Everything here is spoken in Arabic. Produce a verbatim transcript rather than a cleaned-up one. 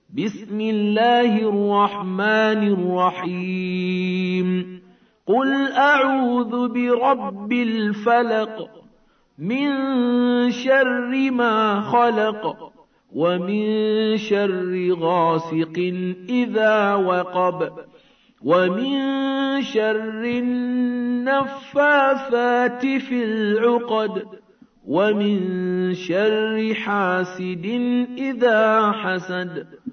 بسم الله الرحمن الرحيم قل أعوذ برب الفلق من شر ما خلق ومن شر غاسق إذا وقب ومن شر النفاثات في العقد ومن شر حاسد إذا حسد